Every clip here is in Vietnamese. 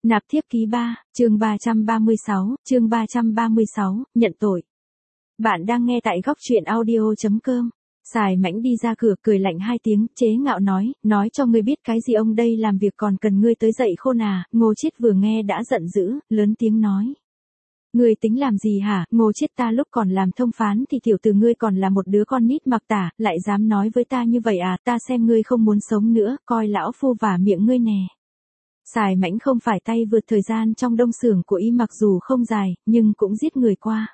Nạp thiếp ký 3, chương 336, nhận tội. Bạn đang nghe tại góc truyện audio.com. Sài Mãnh đi ra cửa cười lạnh hai tiếng, chế ngạo nói cho ngươi biết cái gì ông đây làm việc còn cần ngươi tới dậy khôn à. Ngô Chiết vừa nghe đã giận dữ, lớn tiếng nói. Ngươi tính làm gì hả, Ngô Chiết, ta lúc còn làm thông phán thì tiểu tử ngươi còn là một đứa con nít mặc tả, lại dám nói với ta như vậy à, ta xem ngươi không muốn sống nữa, coi lão phu vả miệng ngươi nè. Sài Mãnh không phải tay vượt thời gian trong đông xưởng của y, mặc dù không dài, nhưng cũng giết người qua.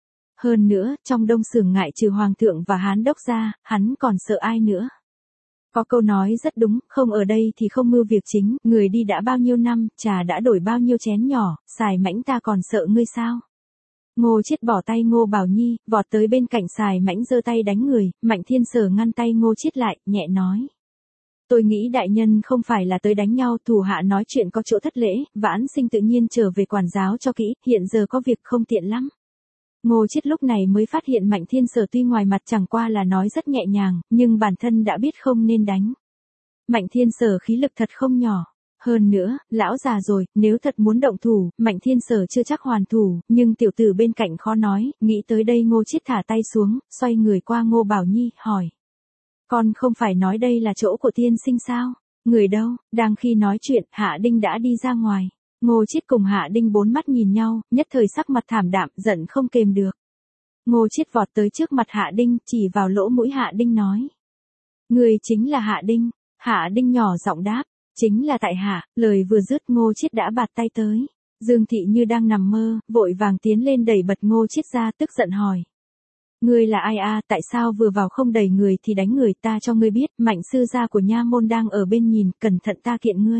Hơn nữa, trong đông xưởng ngại trừ hoàng thượng và hán đốc ra, hắn còn sợ ai nữa. Có câu nói rất đúng, không ở đây thì không mưu việc chính, người đi đã bao nhiêu năm, trà đã đổi bao nhiêu chén nhỏ, Sài Mãnh ta còn sợ ngươi sao? Ngô Chiết bỏ tay Ngô Bảo Nhi, vọt tới bên cạnh Sài Mãnh giơ tay đánh người, Mạnh Thiên Sở ngăn tay Ngô Chiết lại, nhẹ nói. Tôi nghĩ đại nhân không phải là tới đánh nhau, thủ hạ nói chuyện có chỗ thất lễ, Vãn Sinh tự nhiên trở về quản giáo cho kỹ, hiện giờ có việc không tiện lắm. Ngô Chiết lúc này mới phát hiện Mạnh Thiên Sở tuy ngoài mặt chẳng qua là nói rất nhẹ nhàng, nhưng bản thân đã biết không nên đánh. Mạnh Thiên Sở khí lực thật không nhỏ. Hơn nữa, lão già rồi, nếu thật muốn động thủ, Mạnh Thiên Sở chưa chắc hoàn thủ, nhưng tiểu tử bên cạnh khó nói, nghĩ tới đây Ngô Chiết thả tay xuống, xoay người qua Ngô Bảo Nhi, hỏi. Con không phải nói đây là chỗ của tiên sinh sao? Người đâu? Đang khi nói chuyện, Hạ Đinh đã đi ra ngoài. Ngô Chiết cùng Hạ Đinh bốn mắt nhìn nhau, nhất thời sắc mặt thảm đạm, giận không kềm được. Ngô Chiết vọt tới trước mặt Hạ Đinh, chỉ vào lỗ mũi Hạ Đinh nói. Người chính là Hạ Đinh. Hạ Đinh nhỏ giọng đáp. Chính là tại hạ. Lời vừa dứt Ngô Chiết đã bạt tay tới. Dương Thị như đang nằm mơ, vội vàng tiến lên đẩy bật Ngô Chiết ra, tức giận hỏi. Ngươi là ai à, tại sao vừa vào không đẩy người thì đánh người, ta cho ngươi biết, Mạnh sư gia của nha môn đang ở bên nhìn, cẩn thận ta kiện ngươi.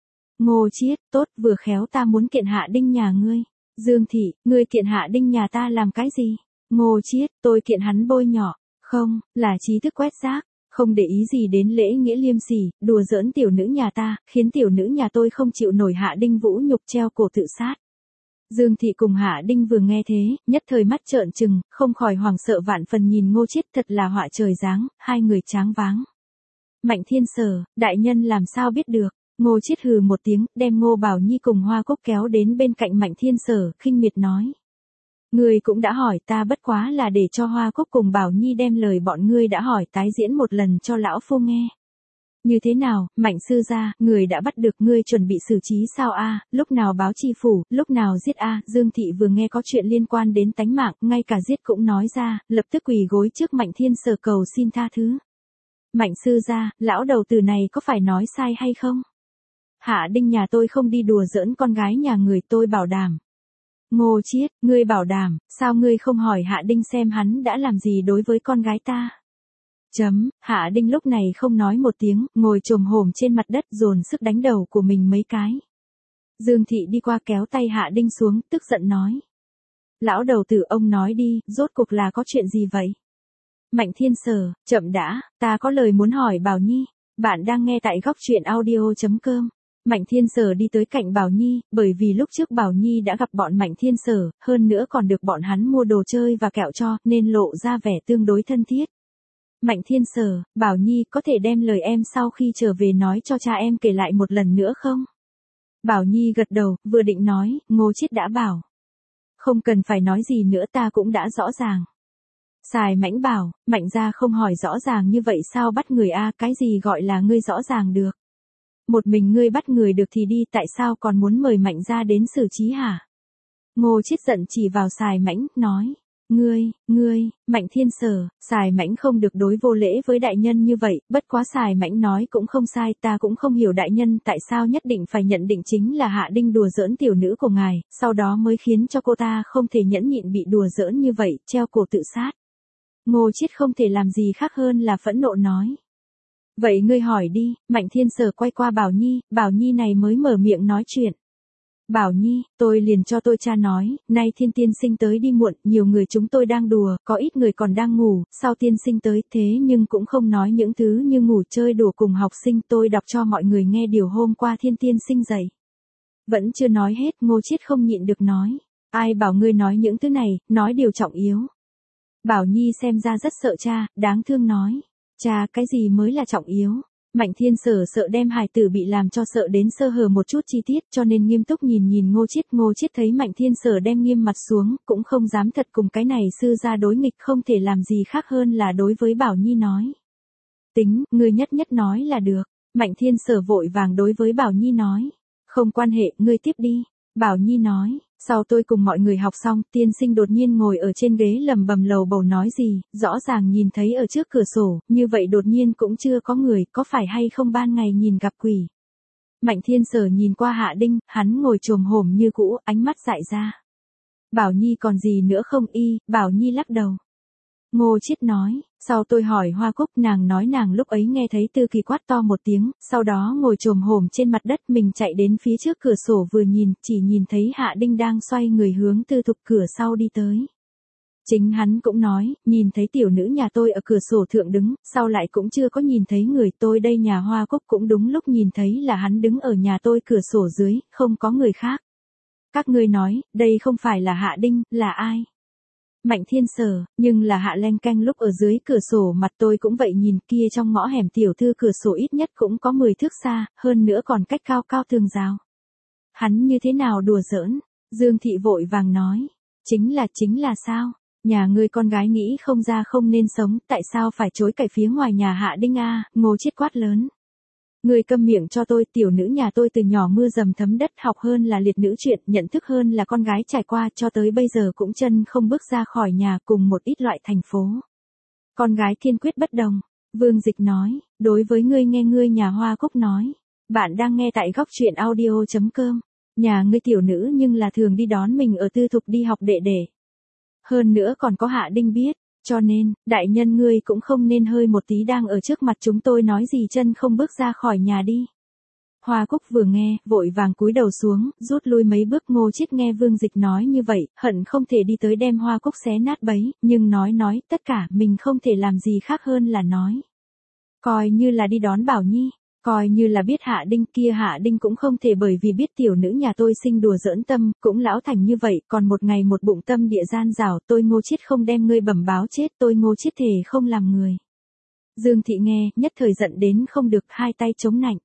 Ngô Chiết, tốt, vừa khéo ta muốn kiện Hạ Đinh nhà ngươi. Dương Thị, ngươi kiện Hạ Đinh nhà ta làm cái gì? Ngô Chiết, tôi kiện hắn bôi nhọ. Không, là trí thức quét rác, không để ý gì đến lễ nghĩa liêm sỉ, đùa giỡn tiểu nữ nhà ta, khiến tiểu nữ nhà tôi không chịu nổi Hạ Đinh vũ nhục treo cổ tự sát. Dương Thị cùng Hạ Đinh vừa nghe thế, nhất thời mắt trợn trừng, không khỏi hoảng sợ vạn phần nhìn Ngô Chiết, thật là họa trời giáng, hai người tráng váng. Mạnh Thiên Sở, đại nhân làm sao biết được? Ngô Chiết hừ một tiếng, đem Ngô Bảo Nhi cùng Hoa Cúc kéo đến bên cạnh Mạnh Thiên Sở, khinh miệt nói. Ngươi cũng đã hỏi, ta bất quá là để cho Hoa Cúc cùng Bảo Nhi đem lời bọn ngươi đã hỏi tái diễn một lần cho lão phu nghe. Như thế nào, Mạnh sư gia, người đã bắt được, ngươi chuẩn bị xử trí sao a? Lúc nào báo chi phủ, lúc nào giết a? Dương Thị vừa nghe có chuyện liên quan đến tánh mạng, ngay cả giết cũng nói ra, lập tức quỳ gối trước Mạnh Thiên Sở cầu xin tha thứ. Mạnh sư gia, lão đầu tử này có phải nói sai hay không? Hạ Đinh nhà tôi không đi đùa giỡn con gái nhà người, tôi bảo đảm. Ngô Chiết, ngươi bảo đảm, sao ngươi không hỏi Hạ Đinh xem hắn đã làm gì đối với con gái ta? Hạ Đinh lúc này không nói một tiếng, ngồi chồm hổm trên mặt đất dồn sức đánh đầu của mình mấy cái. Dương Thị đi qua kéo tay Hạ Đinh xuống, tức giận nói. Lão đầu tử, ông nói đi, rốt cuộc là có chuyện gì vậy? Mạnh Thiên Sở, chậm đã, ta có lời muốn hỏi Bảo Nhi. Bạn đang nghe tại góc truyện audio.com. Mạnh Thiên Sở đi tới cạnh Bảo Nhi, bởi vì lúc trước Bảo Nhi đã gặp bọn Mạnh Thiên Sở, hơn nữa còn được bọn hắn mua đồ chơi và kẹo cho, nên lộ ra vẻ tương đối thân thiết. Mạnh Thiên Sở, Bảo Nhi, có thể đem lời em sau khi trở về nói cho cha em kể lại một lần nữa không? Bảo Nhi gật đầu, vừa định nói, Ngô Chiết đã bảo. Không cần phải nói gì nữa, ta cũng đã rõ ràng. Sài Mãnh bảo, Mạnh gia không hỏi rõ ràng như vậy sao bắt người a? Cái gì gọi là ngươi rõ ràng được? Một mình ngươi bắt người được thì đi, tại sao còn muốn mời Mạnh gia đến xử trí hả? Ngô Chiết giận chỉ vào Sài Mãnh, nói. Ngươi, Mạnh Thiên Sở, Sài Mãnh không được đối vô lễ với đại nhân như vậy, bất quá Sài Mãnh nói cũng không sai, ta cũng không hiểu đại nhân tại sao nhất định phải nhận định chính là Hạ Đinh đùa giỡn tiểu nữ của ngài, sau đó mới khiến cho cô ta không thể nhẫn nhịn bị đùa giỡn như vậy, treo cổ tự sát. Ngô Chiết không thể làm gì khác hơn là phẫn nộ nói. Vậy ngươi hỏi đi. Mạnh Thiên Sở quay qua Bảo Nhi này mới mở miệng nói chuyện. Bảo Nhi, tôi liền cho tôi cha nói, nay Thiên tiên sinh tới đi muộn, nhiều người chúng tôi đang đùa, có ít người còn đang ngủ, sao tiên sinh tới, thế nhưng cũng không nói những thứ như ngủ chơi đùa cùng học sinh, tôi đọc cho mọi người nghe điều hôm qua Thiên tiên sinh dạy. Vẫn chưa nói hết, Ngô Chiết không nhịn được nói. Ai bảo ngươi nói những thứ này, nói điều trọng yếu. Bảo Nhi xem ra rất sợ cha, đáng thương nói. Cha, cái gì mới là trọng yếu? Mạnh Thiên Sở sợ đem hài tử bị làm cho sợ đến sơ hở một chút chi tiết cho nên nghiêm túc nhìn Ngô Chiết thấy Mạnh Thiên Sở đem nghiêm mặt xuống, cũng không dám thật cùng cái này sư gia đối nghịch không thể làm gì khác hơn là đối với Bảo Nhi nói. Tính, ngươi nhất nói là được, Mạnh Thiên Sở vội vàng đối với Bảo Nhi nói. Không quan hệ, ngươi tiếp đi. Bảo Nhi nói, sau tôi cùng mọi người học xong, tiên sinh đột nhiên ngồi ở trên ghế lầm bầm lầu bầu nói gì, rõ ràng nhìn thấy ở trước cửa sổ, như vậy đột nhiên cũng chưa có người, có phải hay không ban ngày nhìn gặp quỷ. Mạnh Thiên Sở nhìn qua Hạ Đinh, hắn ngồi chồm hổm như cũ, ánh mắt dại ra. Bảo Nhi còn gì nữa không y, Bảo Nhi lắc đầu. Ngô Chiết nói, sau tôi hỏi Hoa Cúc, nàng nói nàng lúc ấy nghe thấy Tư Kỳ quát to một tiếng, sau đó ngồi chồm hổm trên mặt đất, mình chạy đến phía trước cửa sổ vừa nhìn, chỉ nhìn thấy Hạ Đinh đang xoay người hướng Tư Thục cửa sau đi tới. Chính hắn cũng nói, nhìn thấy tiểu nữ nhà tôi ở cửa sổ thượng đứng, sau lại cũng chưa có nhìn thấy người, tôi đây nhà Hoa Cúc cũng đúng lúc nhìn thấy là hắn đứng ở nhà tôi cửa sổ dưới, không có người khác. Các ngươi nói, đây không phải là Hạ Đinh, là ai? Mạnh Thiên Sở, nhưng là Hạ Leng Keng lúc ở dưới cửa sổ mặt tôi cũng vậy nhìn kia trong ngõ hẻm tiểu thư cửa sổ ít nhất cũng có 10 thước xa, hơn nữa còn cách cao tường rào. Hắn như thế nào đùa giỡn? Dương Thị vội vàng nói. Chính là sao? Nhà ngươi con gái nghĩ không ra không nên sống, tại sao phải chối cậy phía ngoài nhà Hạ Đinh a? Ngô Chiết quát lớn. Ngươi câm miệng cho tôi, tiểu nữ nhà tôi từ nhỏ mưa dầm thấm đất, học hơn là liệt nữ chuyện, nhận thức hơn là con gái trải qua, cho tới bây giờ cũng chân không bước ra khỏi nhà, cùng một ít loại thành phố. Con gái kiên quyết bất đồng. Vương Dịch nói, đối với ngươi nghe ngươi nhà Hoa Cúc nói. Bạn đang nghe tại góc truyện audio.com. Nhà ngươi tiểu nữ nhưng là thường đi đón mình ở Tư Thục đi học đệ đệ. Hơn nữa còn có Hạ Đinh biết. Cho nên, đại nhân ngươi cũng không nên hơi một tí đang ở trước mặt chúng tôi nói gì chân không bước ra khỏi nhà đi. Hoa Cúc vừa nghe, vội vàng cúi đầu xuống, rút lui mấy bước. Ngô Chiết nghe Vương Dịch nói như vậy, hận không thể đi tới đem Hoa Cúc xé nát bấy, nhưng nói, tất cả mình không thể làm gì khác hơn là nói. Coi như là đi đón Bảo Nhi. Coi như là biết Hạ Đinh kia, Hạ Đinh cũng không thể bởi vì biết tiểu nữ nhà tôi sinh đùa giỡn tâm, cũng lão thành như vậy, còn một ngày một bụng tâm địa gian rảo, tôi Ngô Chiết không đem ngươi bẩm báo chết, tôi Ngô Chiết thề không làm người. Dương Thị nghe, nhất thời giận đến không được, hai tay chống nạnh.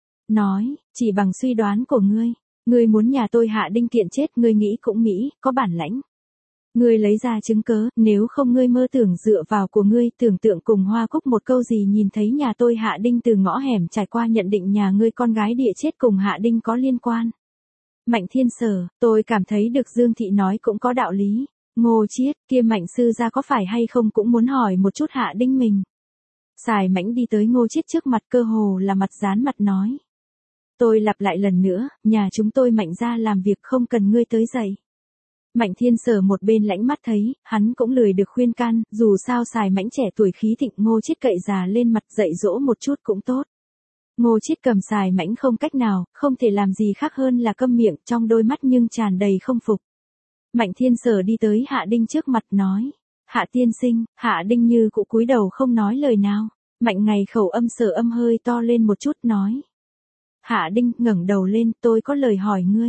Nói, chỉ bằng suy đoán của ngươi muốn nhà tôi Hạ Đinh kiện chết, ngươi nghĩ cũng mỹ, có bản lãnh. Ngươi lấy ra chứng cớ, nếu không ngươi mơ tưởng dựa vào của ngươi, tưởng tượng cùng Hoa Cúc một câu gì nhìn thấy nhà tôi Hạ Đinh từ ngõ hẻm trải qua nhận định nhà ngươi con gái địa chết cùng Hạ Đinh có liên quan. Mạnh Thiên Sở, tôi cảm thấy được Dương Thị nói cũng có đạo lý. Ngô Chiết, kia Mạnh sư gia có phải hay không cũng muốn hỏi một chút Hạ Đinh mình. Sài Mãnh đi tới Ngô Chiết trước mặt, cơ hồ là mặt dán mặt nói. Tôi lặp lại lần nữa, nhà chúng tôi Mạnh gia làm việc không cần ngươi tới dậy. Mạnh Thiên Sở một bên lãnh mắt thấy, hắn cũng lười được khuyên can, dù sao Sài Mãnh trẻ tuổi khí thịnh, Ngô Chiết cậy già lên mặt dạy dỗ một chút cũng tốt. Ngô Chiết cầm Sài Mãnh không cách nào, không thể làm gì khác hơn là câm miệng, trong đôi mắt nhưng tràn đầy không phục. Mạnh Thiên Sở đi tới Hạ Đinh trước mặt nói, Hạ tiên sinh. Hạ Đinh như cụ cúi đầu không nói lời nào. Mạnh Ngày khẩu âm Sở âm hơi to lên một chút nói. Hạ Đinh ngẩng đầu lên, tôi có lời hỏi ngươi.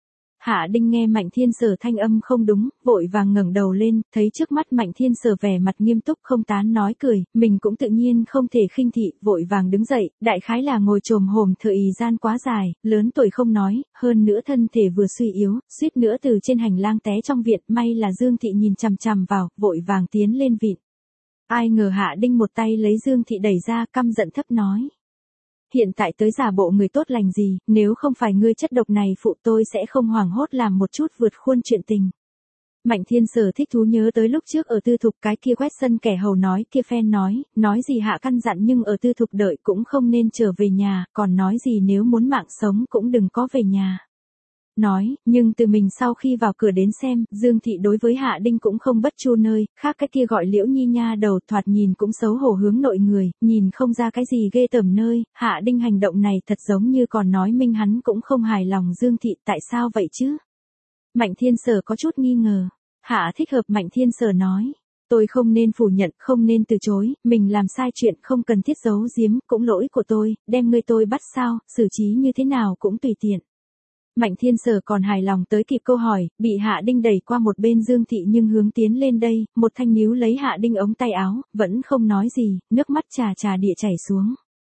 Hạ Đinh nghe Mạnh Thiên Sở thanh âm không đúng, vội vàng ngẩng đầu lên, thấy trước mắt Mạnh Thiên Sở vẻ mặt nghiêm túc không tán nói cười, mình cũng tự nhiên không thể khinh thị, vội vàng đứng dậy, đại khái là ngồi chồm hổm thời gian quá dài, lớn tuổi không nói, hơn nữa thân thể vừa suy yếu, suýt nữa từ trên hành lang té trong viện, may là Dương Thị nhìn chằm chằm vào, vội vàng tiến lên vịn. Ai ngờ Hạ Đinh một tay lấy Dương Thị đẩy ra, căm giận thấp nói. Hiện tại tới giả bộ người tốt lành gì, nếu không phải ngươi chất độc này phụ tôi sẽ không hoảng hốt làm một chút vượt khuôn chuyện tình. Mạnh Thiên Sở thích thú nhớ tới lúc trước ở Tư Thục cái kia quét sân kẻ hầu nói kia phen nói gì Hạ căn dặn nhưng ở Tư Thục đợi cũng không nên trở về nhà, còn nói gì nếu muốn mạng sống cũng đừng có về nhà. Nói, nhưng từ mình sau khi vào cửa đến xem, Dương Thị đối với Hạ Đinh cũng không bất chu nơi, khác cái kia gọi Liễu Nhi nha đầu thoạt nhìn cũng xấu hổ hướng nội người, nhìn không ra cái gì ghê tởm nơi, Hạ Đinh hành động này thật giống như còn nói minh hắn cũng không hài lòng Dương Thị, tại sao vậy chứ? Mạnh Thiên Sở có chút nghi ngờ. Hạ thích hợp. Mạnh Thiên Sở nói. Tôi không nên phủ nhận, không nên từ chối, mình làm sai chuyện không cần thiết giấu giếm, cũng lỗi của tôi, đem ngươi tôi bắt sao, xử trí như thế nào cũng tùy tiện. Mạnh Thiên Sở còn hài lòng tới kịp câu hỏi, bị Hạ Đinh đẩy qua một bên Dương Thị nhưng hướng tiến lên đây, một thanh níu lấy Hạ Đinh ống tay áo, vẫn không nói gì, nước mắt trà địa chảy xuống.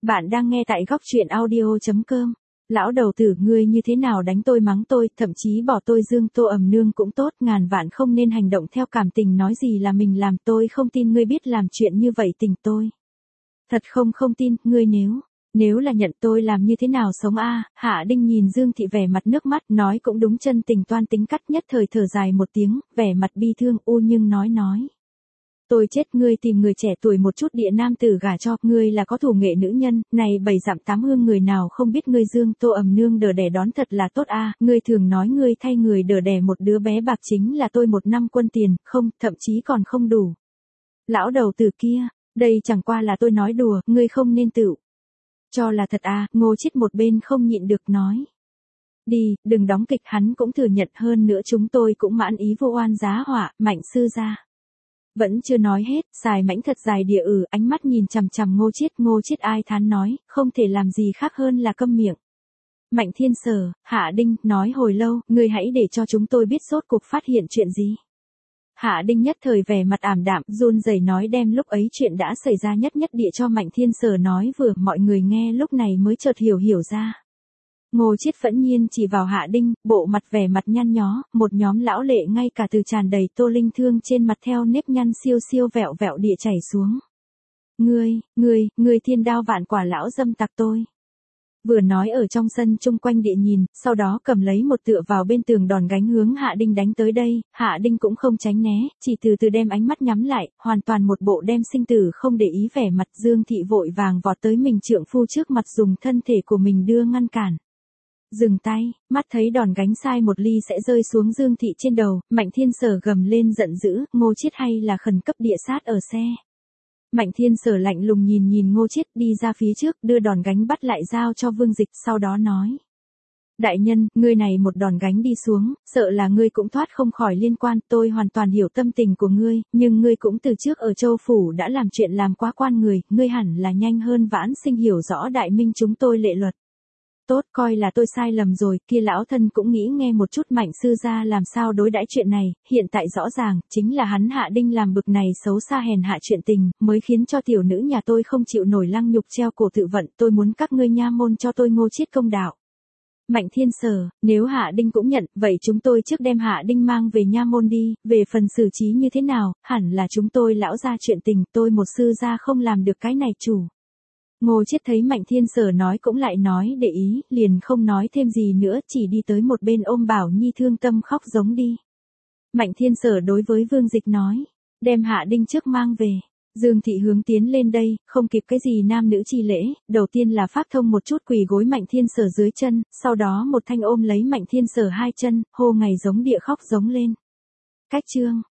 Bạn đang nghe tại góc truyện audio.com. Lão đầu tử ngươi như thế nào đánh tôi mắng tôi, thậm chí bỏ tôi Dương Tô Ẩm Nương cũng tốt, ngàn vạn không nên hành động theo cảm tình nói gì là mình làm, tôi không tin ngươi biết làm chuyện như vậy tình tôi. Thật không tin, ngươi nếu là nhận tôi làm như thế nào sống a? Hạ Đinh nhìn Dương Thị vẻ mặt nước mắt, nói cũng đúng, chân tình toan tính cắt, nhất thời thở dài một tiếng, vẻ mặt bi thương nhưng nói. Tôi chết, ngươi tìm người trẻ tuổi một chút địa nam tử gả cho, ngươi là có thủ nghệ nữ nhân, này 7 dặm 8 hương người nào không biết ngươi Dương Tô Ẩm Nương đỡ đẻ đón thật là tốt a, ngươi thường nói ngươi thay người đỡ đẻ một đứa bé bạc chính là tôi 1 năm quân tiền, không, thậm chí còn không đủ. Lão đầu tử kia, đây chẳng qua là tôi nói đùa, ngươi không nên tự cho là thật a. Ngô Chiết một bên không nhịn được nói. Đi, đừng đóng kịch, hắn cũng thừa nhận, hơn nữa chúng tôi cũng mãn ý vô oan giá họa, Mạnh sư gia. Vẫn chưa nói hết, Sài Mãnh thật dài địa ánh mắt nhìn chằm chằm Ngô Chiết ai thán nói, không thể làm gì khác hơn là câm miệng. Mạnh Thiên Sở, Hạ Đinh, nói hồi lâu, ngươi hãy để cho chúng tôi biết rốt cuộc phát hiện chuyện gì. Hạ Đinh nhất thời vẻ mặt ảm đạm, run rẩy nói đem lúc ấy chuyện đã xảy ra nhất địa cho Mạnh Thiên Sở nói vừa, mọi người nghe lúc này mới chợt hiểu ra. Ngô Chiết phẫn nhiên chỉ vào Hạ Đinh, bộ mặt vẻ mặt nhăn nhó, một nhóm lão lệ ngay cả từ tràn đầy tô linh thương trên mặt theo nếp nhăn siêu vẹo địa chảy xuống. Ngươi thiên đao vạn quả lão dâm tặc tôi. Vừa nói ở trong sân chung quanh địa nhìn, sau đó cầm lấy một tựa vào bên tường đòn gánh hướng Hạ Đinh đánh tới đây, Hạ Đinh cũng không tránh né, chỉ từ từ đem ánh mắt nhắm lại, hoàn toàn một bộ đem sinh tử không để ý vẻ mặt. Dương Thị vội vàng vọt tới mình trượng phu trước mặt dùng thân thể của mình đưa ngăn cản. Dừng tay, mắt thấy đòn gánh sai một ly sẽ rơi xuống Dương Thị trên đầu, Mạnh Thiên Sở gầm lên giận dữ, Ngô Chiết hay là khẩn cấp địa sát ở xe. Mạnh Thiên Sở lạnh lùng nhìn Ngô Chiết đi ra phía trước, đưa đòn gánh bắt lại giao cho Vương Dịch, sau đó nói. Đại nhân, ngươi này một đòn gánh đi xuống, sợ là ngươi cũng thoát không khỏi liên quan, tôi hoàn toàn hiểu tâm tình của ngươi, nhưng ngươi cũng từ trước ở Châu Phủ đã làm chuyện làm quá quan người, ngươi hẳn là nhanh hơn Vãn Sinh hiểu rõ đại minh chúng tôi lệ luật. Tốt, coi là tôi sai lầm rồi, kia lão thân cũng nghĩ nghe một chút Mạnh sư gia làm sao đối đãi chuyện này, hiện tại rõ ràng, chính là hắn Hạ Đinh làm bực này xấu xa hèn hạ chuyện tình, mới khiến cho tiểu nữ nhà tôi không chịu nổi lăng nhục treo cổ tự vận, tôi muốn các ngươi nha môn cho tôi Ngô Chiết công đạo. Mạnh Thiên Sở, nếu Hạ Đinh cũng nhận, vậy chúng tôi trước đem Hạ Đinh mang về nha môn đi, về phần xử trí như thế nào, hẳn là chúng tôi lão gia chuyện tình, tôi một sư gia không làm được cái này chủ. Ngô Chiết thấy Mạnh Thiên Sở nói cũng lại nói để ý, liền không nói thêm gì nữa, chỉ đi tới một bên ôm Bảo Nhi thương tâm khóc giống đi. Mạnh Thiên Sở đối với Vương Dịch nói, đem Hạ Đinh trước mang về. Dương Thị hướng tiến lên đây, không kịp cái gì nam nữ chi lễ, đầu tiên là pháp thông một chút quỳ gối Mạnh Thiên Sở dưới chân, sau đó một thanh ôm lấy Mạnh Thiên Sở hai chân, hô ngày giống địa khóc giống lên. Cách chương